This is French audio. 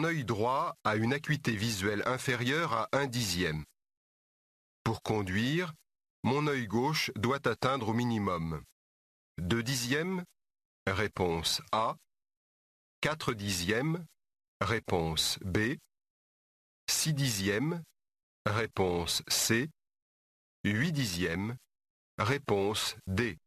œil droit a une acuité visuelle inférieure à 1/10. Pour conduire, mon œil gauche doit atteindre au minimum 2/10, réponse A, 4/10, réponse B, 6/10, réponse C, 8/10, réponse D.